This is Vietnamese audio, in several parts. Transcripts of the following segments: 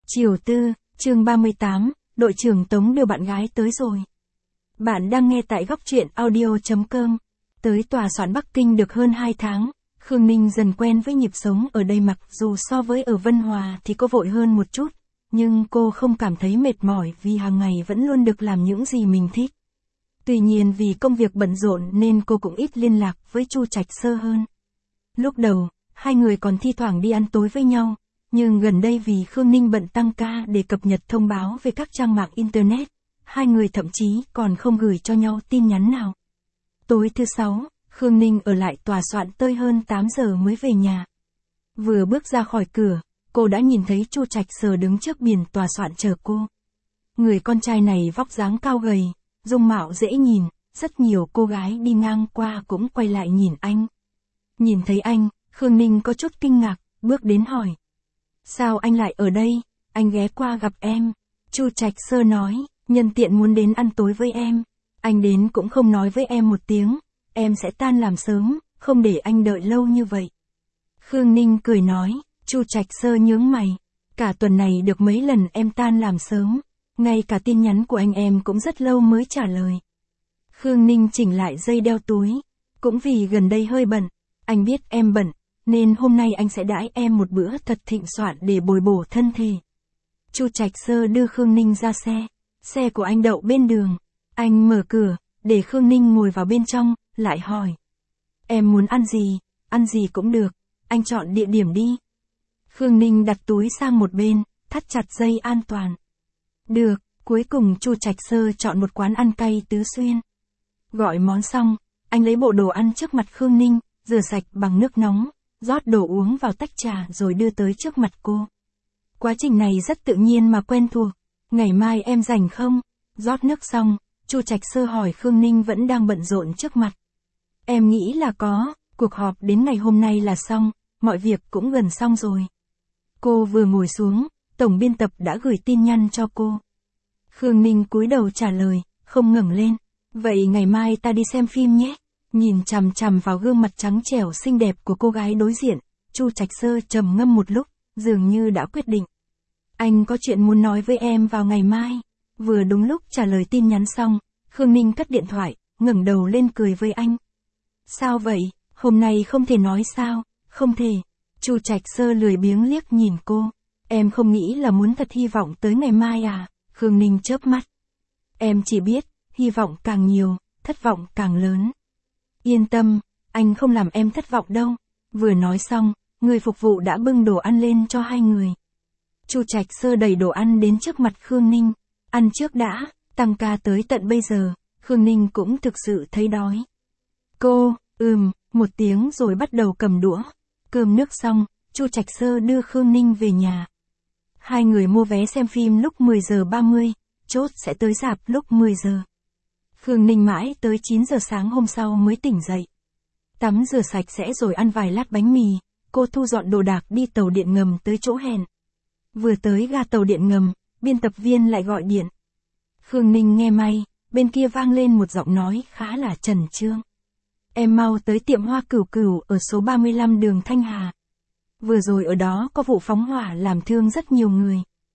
Chiều tư, chương 38, đội trưởng Tống đưa bạn gái tới rồi. Bạn đang nghe tại góc truyện audio.com. Tới tòa soạn Bắc Kinh được hơn 2 tháng, Khương Ninh dần quen với nhịp sống ở đây, mặc dù so với ở Vân Hòa thì cô vội hơn một chút, nhưng cô không cảm thấy mệt mỏi vì hàng ngày vẫn luôn được làm những gì mình thích. Tuy nhiên vì công việc bận rộn nên cô cũng ít liên lạc với Chu Trạch Sơ hơn. Lúc đầu, hai người còn thi thoảng đi ăn tối với nhau. Nhưng gần đây vì Khương Ninh bận tăng ca để cập nhật thông báo về các trang mạng Internet, hai người thậm chí còn không gửi cho nhau tin nhắn nào. Tối thứ Sáu, Khương Ninh ở lại tòa soạn tới hơn 8 giờ mới về nhà. Vừa bước ra khỏi cửa, cô đã nhìn thấy Chu Trạch Sơ đứng trước biển tòa soạn chờ cô. Người con trai này vóc dáng cao gầy, dung mạo dễ nhìn, rất nhiều cô gái đi ngang qua cũng quay lại nhìn anh. Nhìn thấy anh, Khương Ninh có chút kinh ngạc, bước đến hỏi. Sao anh lại ở đây, anh ghé qua gặp em. Chu Trạch Sơ nói, nhân tiện muốn đến ăn tối với em. Anh đến cũng không nói với em một tiếng, em sẽ tan làm sớm, không để anh đợi lâu như vậy. Khương Ninh cười nói, Chu Trạch Sơ nhướng mày. Cả tuần này được mấy lần em tan làm sớm, ngay cả tin nhắn của anh em cũng rất lâu mới trả lời. Khương Ninh chỉnh lại dây đeo túi, cũng vì gần đây hơi bận, anh biết em bận. Nên hôm nay anh sẽ đãi em một bữa thật thịnh soạn để bồi bổ thân thể. Chu Trạch Sơ đưa Khương Ninh ra xe. Xe của anh đậu bên đường. Anh mở cửa, để Khương Ninh ngồi vào bên trong, lại hỏi. Em muốn ăn gì cũng được, anh chọn địa điểm đi. Khương Ninh đặt túi sang một bên, thắt chặt dây an toàn. Được, cuối cùng Chu Trạch Sơ chọn một quán ăn cay Tứ Xuyên. Gọi món xong, anh lấy bộ đồ ăn trước mặt Khương Ninh, rửa sạch bằng nước nóng. Rót đồ uống vào tách trà rồi đưa tới trước mặt cô. Quá trình này rất tự nhiên mà quen thuộc. Ngày mai em rảnh không? Rót nước xong, Chu Trạch Sơ hỏi Khương Ninh vẫn đang bận rộn trước mặt. Em nghĩ là có, cuộc họp đến ngày hôm nay là xong, mọi việc cũng gần xong rồi. Cô vừa ngồi xuống, tổng biên tập đã gửi tin nhắn cho cô. Khương Ninh cúi đầu trả lời, không ngẩng lên. Vậy ngày mai ta đi xem phim nhé. Nhìn chằm chằm vào gương mặt trắng trẻo xinh đẹp của cô gái đối diện, Chu Trạch Sơ trầm ngâm một lúc, dường như đã quyết định. Anh có chuyện muốn nói với em vào ngày mai. Vừa đúng lúc trả lời tin nhắn xong, Khương Ninh cất điện thoại, ngẩng đầu lên cười với anh. Sao vậy, hôm nay không thể nói sao? Không thể. Chu Trạch Sơ lười biếng liếc nhìn cô. Em không nghĩ là muốn thật hy vọng tới ngày mai à? Khương Ninh chớp mắt. Em chỉ biết, hy vọng càng nhiều, thất vọng càng lớn. Yên tâm, anh không làm em thất vọng đâu. Vừa nói xong, người phục vụ đã bưng đồ ăn lên cho hai người. Chu Trạch Sơ đẩy đồ ăn đến trước mặt Khương Ninh. Ăn trước đã, tăng ca tới tận bây giờ, Khương Ninh cũng thực sự thấy đói. Cô, một tiếng rồi bắt đầu cầm đũa. Cơm nước xong, Chu Trạch Sơ đưa Khương Ninh về nhà. Hai người mua vé xem phim lúc 10 giờ 30, chốt sẽ tới rạp lúc 10 giờ. Khương Ninh mãi tới 9 giờ sáng hôm sau mới tỉnh dậy. Tắm rửa sạch sẽ rồi ăn vài lát bánh mì, cô thu dọn đồ đạc đi tàu điện ngầm tới chỗ hẹn. Vừa tới ga tàu điện ngầm, biên tập viên lại gọi điện. Khương Ninh nghe may, bên kia vang lên một giọng nói khá là chần chương. Em mau tới tiệm Hoa Cửu Cửu ở số 35 đường Thanh Hà. Vừa rồi ở đó có vụ phóng hỏa làm thương rất nhiều người.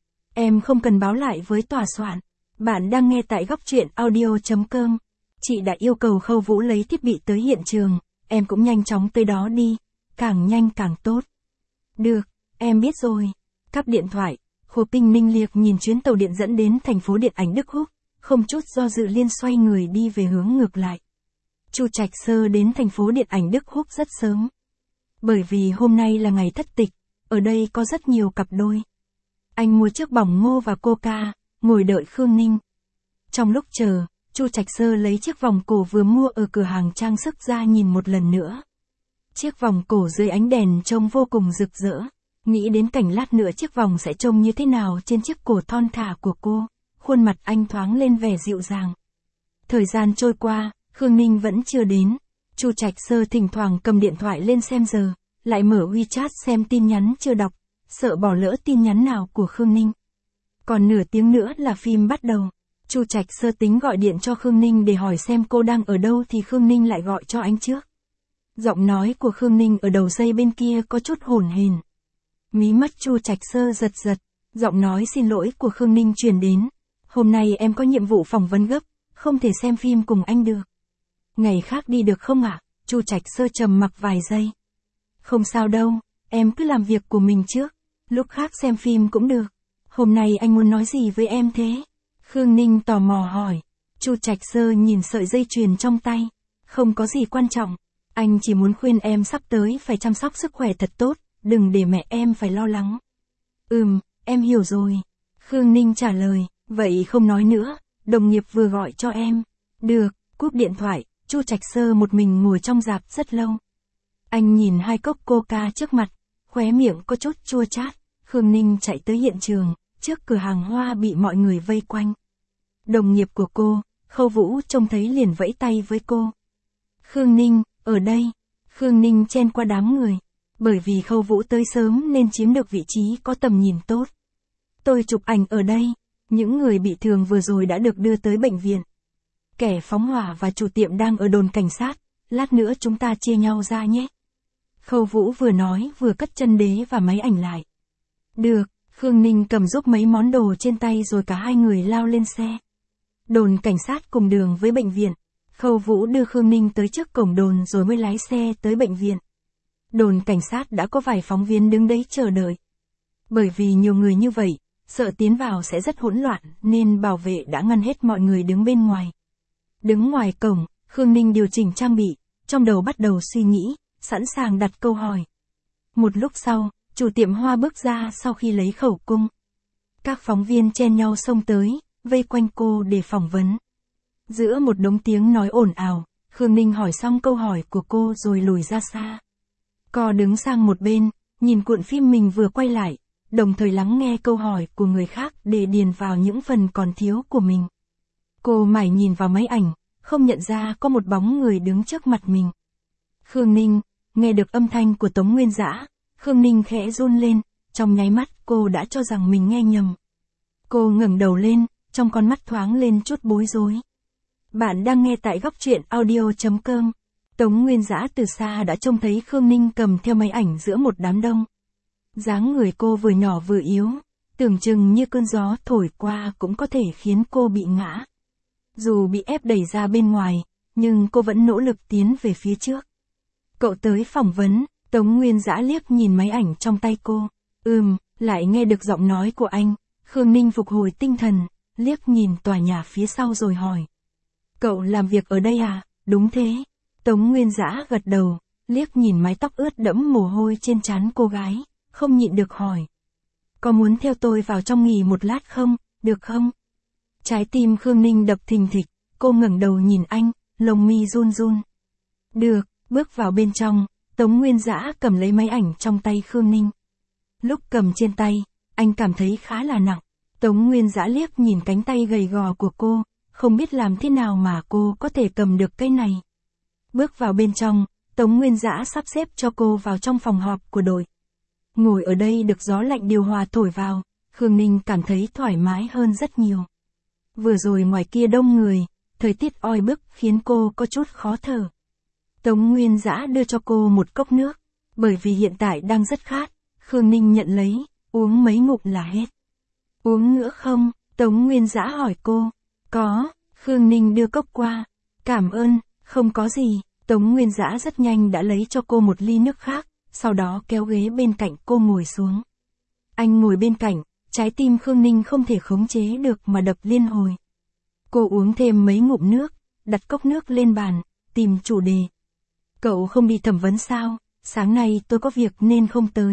Em không cần báo lại với tòa soạn. Bạn đang nghe tại góc truyện audio.com. Chị đã yêu cầu Khâu Vũ lấy thiết bị tới hiện trường, em cũng nhanh chóng tới đó đi, càng nhanh càng tốt. Được, em biết rồi. Cắp điện thoại, Hồ Tinh Minh liếc nhìn chuyến tàu điện dẫn đến thành phố điện ảnh Đức Húc, không chút do dự liên xoay người đi về hướng ngược lại. Chu Trạch Sơ đến thành phố điện ảnh Đức Húc rất sớm. Bởi vì hôm nay là ngày thất tịch, ở đây có rất nhiều cặp đôi. Anh mua chiếc bỏng ngô và coca, ngồi đợi Khương Ninh. Trong lúc chờ, Chu Trạch Sơ lấy chiếc vòng cổ vừa mua ở cửa hàng trang sức ra nhìn một lần nữa. Chiếc vòng cổ dưới ánh đèn trông vô cùng rực rỡ. Nghĩ đến cảnh lát nữa chiếc vòng sẽ trông như thế nào trên chiếc cổ thon thả của cô, khuôn mặt anh thoáng lên vẻ dịu dàng. Thời gian trôi qua, Khương Ninh vẫn chưa đến. Chu Trạch Sơ thỉnh thoảng cầm điện thoại lên xem giờ, lại mở WeChat xem tin nhắn chưa đọc, sợ bỏ lỡ tin nhắn nào của Khương Ninh. Còn nửa tiếng nữa là phim bắt đầu. Chu Trạch Sơ tính gọi điện cho Khương Ninh để hỏi xem cô đang ở đâu thì Khương Ninh lại gọi cho anh trước. Giọng nói của Khương Ninh ở đầu dây bên kia có chút hổn hển. Mí mắt Chu Trạch Sơ giật giật, Giọng nói xin lỗi của Khương Ninh truyền đến. Hôm nay em có nhiệm vụ phỏng vấn gấp, không thể xem phim cùng anh được. Ngày khác đi được không ạ? Chu Trạch Sơ trầm mặc vài giây. Không sao đâu, em cứ làm việc của mình trước, lúc khác xem phim cũng được. Hôm nay anh muốn nói gì với em thế? Khương Ninh tò mò hỏi. Chu Trạch Sơ nhìn sợi dây chuyền trong tay. Không có gì quan trọng, anh chỉ muốn khuyên em sắp tới phải chăm sóc sức khỏe thật tốt, đừng để mẹ em phải lo lắng. Em hiểu rồi. Khương Ninh trả lời, vậy không nói nữa, đồng nghiệp vừa gọi cho em. Được, cúp điện thoại, Chu Trạch Sơ một mình ngồi trong rạp rất lâu. Anh nhìn 2 cốc coca trước mặt, khóe miệng có chút chua chát. Khương Ninh chạy tới hiện trường, trước cửa hàng hoa bị mọi người vây quanh. Đồng nghiệp của cô, Khâu Vũ trông thấy liền vẫy tay với cô. Khương Ninh, ở đây. Khương Ninh chen qua đám người. Bởi vì Khâu Vũ tới sớm nên chiếm được vị trí có tầm nhìn tốt. Tôi chụp ảnh ở đây. Những người bị thương vừa rồi đã được đưa tới bệnh viện. Kẻ phóng hỏa và chủ tiệm đang ở đồn cảnh sát. Lát nữa chúng ta chia nhau ra nhé. Khâu Vũ vừa nói vừa cất chân đế và máy ảnh lại. Được, Khương Ninh cầm giúp mấy món đồ trên tay rồi cả hai người lao lên xe. Đồn cảnh sát cùng đường với bệnh viện. Khâu Vũ đưa Khương Ninh tới trước cổng đồn rồi mới lái xe tới bệnh viện. Đồn cảnh sát đã có vài phóng viên đứng đấy chờ đợi. Bởi vì nhiều người như vậy, sợ tiến vào sẽ rất hỗn loạn nên bảo vệ đã ngăn hết mọi người đứng bên ngoài. Đứng ngoài cổng, Khương Ninh điều chỉnh trang bị, trong đầu bắt đầu suy nghĩ, sẵn sàng đặt câu hỏi. Một lúc sau, chủ tiệm hoa bước ra sau khi lấy khẩu cung. Các phóng viên chen nhau xông tới, vây quanh cô để phỏng vấn. Giữa một đống tiếng nói ồn ào, Khương Ninh hỏi xong câu hỏi của cô rồi lùi ra xa. Cô đứng sang một bên, nhìn cuộn phim mình vừa quay lại, đồng thời lắng nghe câu hỏi của người khác để điền vào những phần còn thiếu của mình. Cô mải nhìn vào máy ảnh, không nhận ra có một bóng người đứng trước mặt mình. Khương Ninh, nghe được âm thanh của Tống Nguyên Dã, Khương Ninh khẽ run lên, trong nháy mắt cô đã cho rằng mình nghe nhầm. Cô ngẩng đầu lên, trong con mắt thoáng lên chút bối rối. Bạn đang nghe tại góc truyện audio.com. Tống Nguyên Dã từ xa đã trông thấy Khương Ninh cầm theo máy ảnh giữa một đám đông. Dáng người cô vừa nhỏ vừa yếu, tưởng chừng như cơn gió thổi qua cũng có thể khiến cô bị ngã. Dù bị ép đẩy ra bên ngoài, nhưng cô vẫn nỗ lực tiến về phía trước. Cậu tới phỏng vấn, Tống Nguyên Dã liếc nhìn máy ảnh trong tay cô. Lại nghe được giọng nói của anh. Khương Ninh phục hồi tinh thần, liếc nhìn tòa nhà phía sau rồi hỏi. Cậu làm việc ở đây à? Đúng thế. Tống Nguyên Dã gật đầu, liếc nhìn mái tóc ướt đẫm mồ hôi trên trán cô gái, không nhịn được hỏi. Có muốn theo tôi vào trong nghỉ một lát không, được không? Trái tim Khương Ninh đập thình thịch, cô ngẩng đầu nhìn anh, lông mi run run. Được, bước vào bên trong, Tống Nguyên Dã cầm lấy máy ảnh trong tay Khương Ninh. Lúc cầm trên tay, anh cảm thấy khá là nặng. Tống Nguyên Dã liếc nhìn cánh tay gầy gò của cô, không biết làm thế nào mà cô có thể cầm được cái này. Bước vào bên trong, Tống Nguyên Dã sắp xếp cho cô vào trong phòng họp của đội. Ngồi ở đây được gió lạnh điều hòa thổi vào, Khương Ninh cảm thấy thoải mái hơn rất nhiều. Vừa rồi ngoài kia đông người, thời tiết oi bức khiến cô có chút khó thở. Tống Nguyên Dã đưa cho cô một cốc nước, bởi vì hiện tại đang rất khát, Khương Ninh nhận lấy, uống mấy ngụm là hết. Uống nữa không? Tống Nguyên Dã hỏi cô. Có, Khương Ninh đưa cốc qua. Cảm ơn, không có gì. Tống Nguyên Dã rất nhanh đã lấy cho cô một ly nước khác, sau đó kéo ghế bên cạnh cô ngồi xuống. Anh ngồi bên cạnh, trái tim Khương Ninh không thể khống chế được mà đập liên hồi. Cô uống thêm mấy ngụm nước, đặt cốc nước lên bàn, tìm chủ đề. Cậu không đi thẩm vấn sao? Sáng nay tôi có việc nên không tới.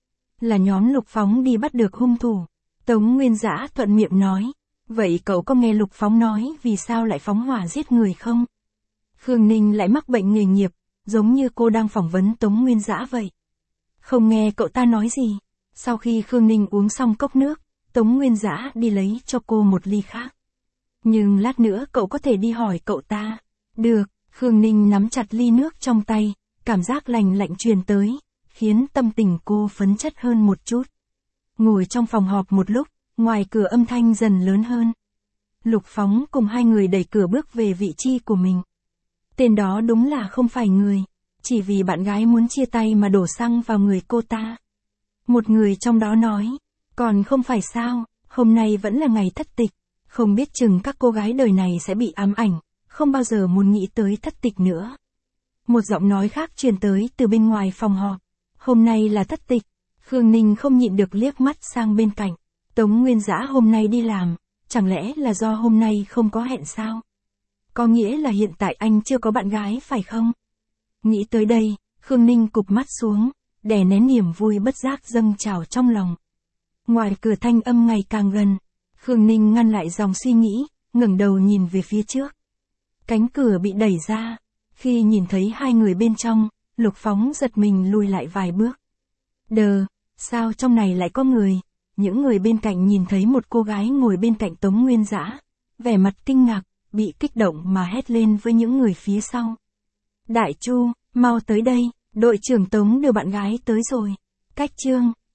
Là nhóm Lục Phóng đi bắt được hung thủ. Tống Nguyên Dã thuận miệng nói. Vậy cậu có nghe Lục Phóng nói vì sao lại phóng hỏa giết người không? Khương Ninh lại mắc bệnh nghề nghiệp, giống như cô đang phỏng vấn Tống Nguyên Dã vậy. Không nghe cậu ta nói gì. Sau khi Khương Ninh uống xong cốc nước, Tống Nguyên Dã đi lấy cho cô một ly khác. Nhưng lát nữa cậu có thể đi hỏi cậu ta. Được, Khương Ninh nắm chặt ly nước trong tay, cảm giác lành lạnh truyền tới, khiến tâm tình cô phấn chất hơn một chút. Ngồi trong phòng họp một lúc, ngoài cửa âm thanh dần lớn hơn. Lục Phóng cùng hai người đẩy cửa bước về vị trí của mình. Tên đó đúng là không phải người, chỉ vì bạn gái muốn chia tay mà đổ xăng vào người cô ta. Một người trong đó nói, Còn không phải sao, hôm nay vẫn là ngày thất tịch. Không biết chừng các cô gái đời này sẽ bị ám ảnh, không bao giờ muốn nghĩ tới thất tịch nữa. Một giọng nói khác truyền tới từ bên ngoài phòng họp. Hôm nay là thất tịch. Khương Ninh không nhịn được liếc mắt sang bên cạnh. Tống Nguyên Dã hôm nay đi làm, chẳng lẽ là do hôm nay không có hẹn sao? Có nghĩa là hiện tại anh chưa có bạn gái phải không? Nghĩ tới đây, Khương Ninh cụp mắt xuống, đè nén niềm vui bất giác dâng trào trong lòng. Ngoài cửa thanh âm ngày càng gần, Khương Ninh ngăn lại dòng suy nghĩ, ngẩng đầu nhìn về phía trước. Cánh cửa bị đẩy ra, khi nhìn thấy hai người bên trong, Lục Phóng giật mình lùi lại vài bước. Sao trong này lại có người? Những người bên cạnh nhìn thấy một cô gái ngồi bên cạnh Tống Nguyên Dã, vẻ mặt kinh ngạc, bị kích động mà hét lên với những người phía sau. Đại Chu, mau tới đây, đội trưởng Tống đưa bạn gái tới rồi. Cách chương